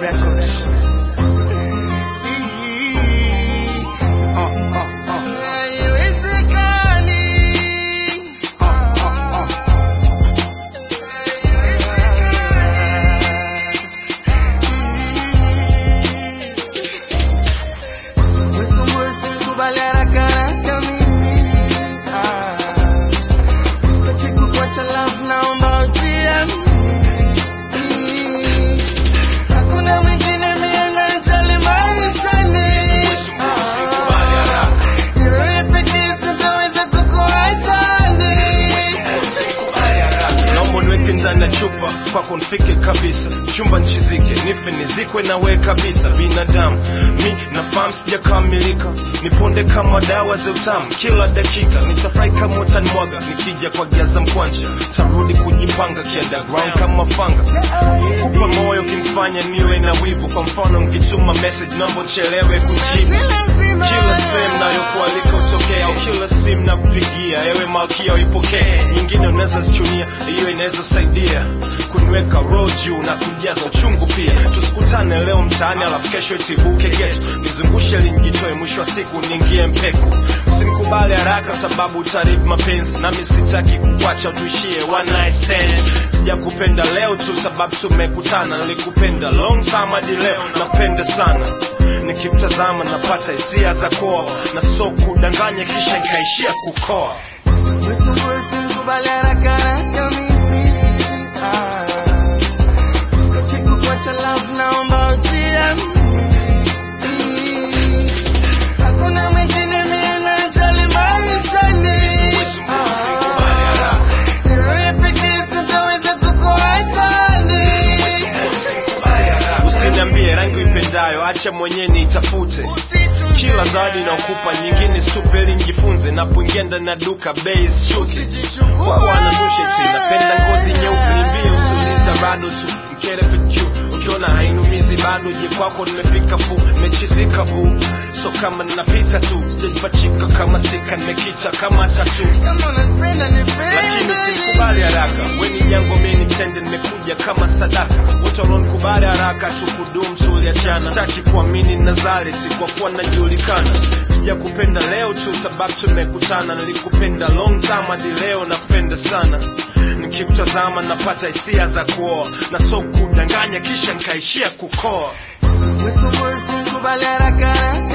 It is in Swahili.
Records. Kwako nifike kabisa, chumba nchizike, nife nizikwe na we kabisa. Binadamu mi nafahamu sijakamilika, niponde kama dawa za utamu kila dakika. Nitafurahi kama utanimwaga, nikija kwa giaza mkwanja tarudi kujipanga kiunderground kama fanga. Kupa moyo kimfanya niwe na wivu, kwa mfano ngituma message naomba uchelewe kujibu. Kila sehemu nayokualika utokea, au kila simu nakupigia ewe malkia uipokee. Nyingine unaweza zichunia, hiyo inaweza saidia kuniweka roho juu na kujaza uchungu pia. Tusikutane leo mtaani alafu kesho itibuke getu, nizungushe linjitoe mwisho wa siku niingie mpeku. Usinikubali haraka sababu utaribu mapenzi, nami sitaki kukuacha tuishie one night stand. Sijakupenda leo tu sababu tumekutana, nilikupenda long time hadi leo napenda sana. Nikimtazama napata hisia za koa, na so kudanganya kisha ikaishia kukoa. Usinikubali haraka haraka mimi, sitaki kukuacha love, naomba utia hakuna mwingine mimi najali maishani. Usinikubali haraka, wewe pekee sitaweza kukuacha. usiniambie rangi uipendayo, acha mwenyewe niitafute. Kila zawadi naokupa nyingine stupeli njifunze, napoingia ndani ya duka bei shuki. Kwa bwana nusheti napenda ngozi nyeupe, niambie usuliza bado tu mkere FQ. Ukiona hainumizi bado je kwako nimefika fu, nimechizika bu. So kama napita tu sijapachika kama stika, nimekita kama tatu. Lakini usinikubali haraka, we ni jango mimi nitende, nimekuja kama sadaka. Wote wanaonikubali haraka tu kudumu tuliachana. Sitaki kuamini Nazareti kwa kuwa najulikana. Sijakupenda leo tu sababu tumekutana, nilikupenda long time hadi leo napenda sana. Nikimtazama napata hisia za kuoa, na so kudanganya kisha nikaishia kukoa. Usinikubali haraka